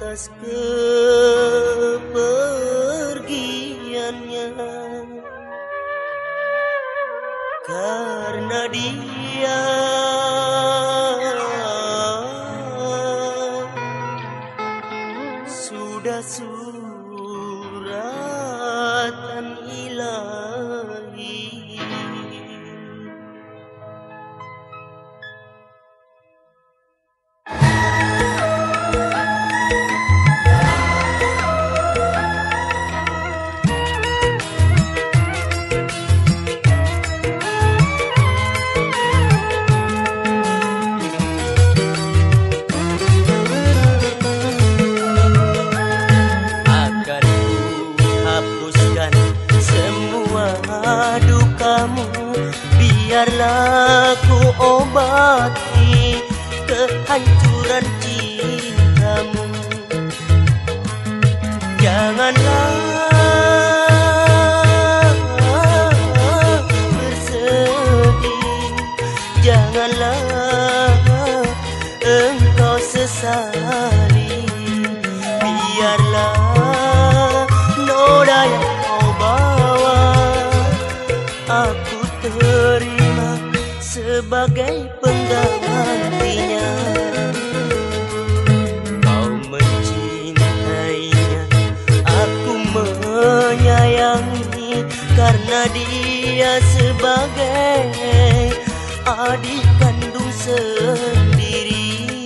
atas kepergiannya, karena dia sudah suratan ilahi. Dukamu, biarlah ku obati kehancuran cintamu. Janganlah bersedih, janganlah engkau sesali. Biarlah noda yang kau bawa aku terima sebagai penggantinya. Kau mencintainya, aku menyayangi, karena dia sebagai adik kandung sendiri.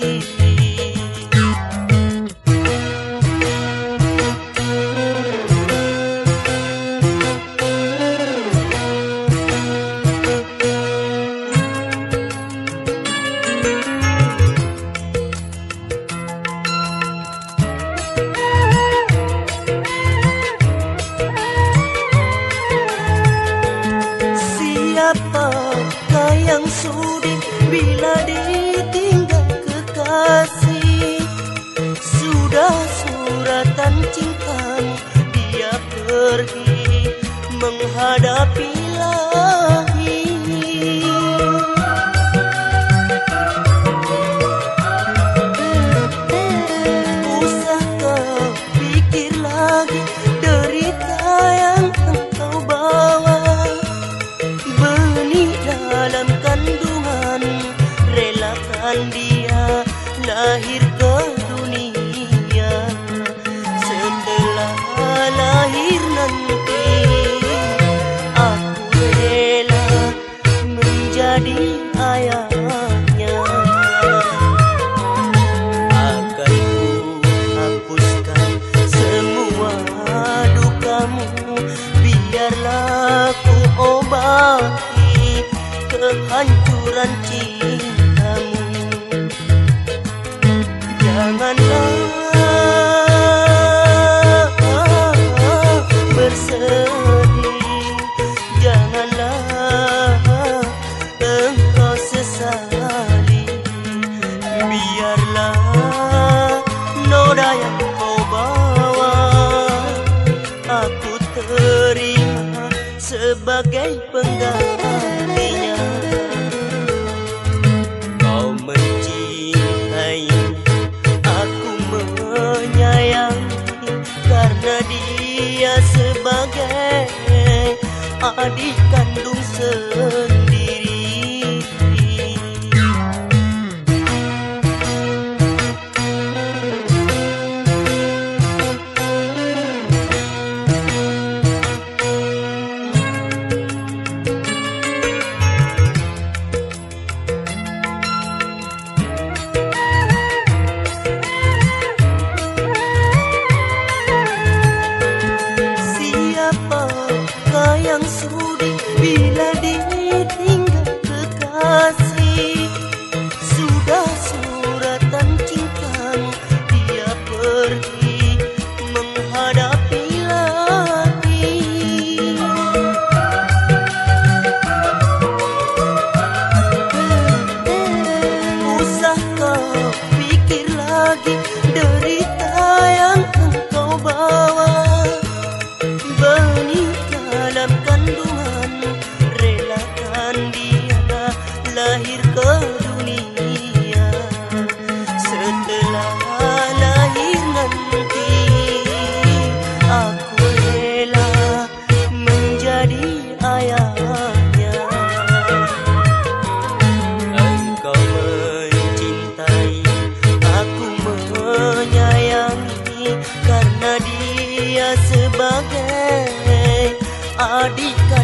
Siapakah yang sudi bila ditinggal kekasih? Sudah suratan cintamu, dia pergi menghadapi lahi. Usah kau pikir lagi derita yang engkau bawa. Dalam kandungan, relakan dia lahir ke dunia. Setelah lahir nanti, aku rela menjadi ayahnya. Akan ku hapuskan semua dukamu, biarlah ku obati kehancuran cintamu. Janganlah bersedih, janganlah engkau sesali. Biarlah noda yang kau bawa aku terima sebagai penggantinya. Kau mencintai, aku menyayangi, karena dia sebagai adik kandung sendiri. Siapakah yang sudi bila ditinggal kekasih? Sudah suratan cintamu, dia pergi menghadapi lahi. Usah kau pikir lagi derita yang engkau bawa. Benih dalam kandungan, relakan abadikan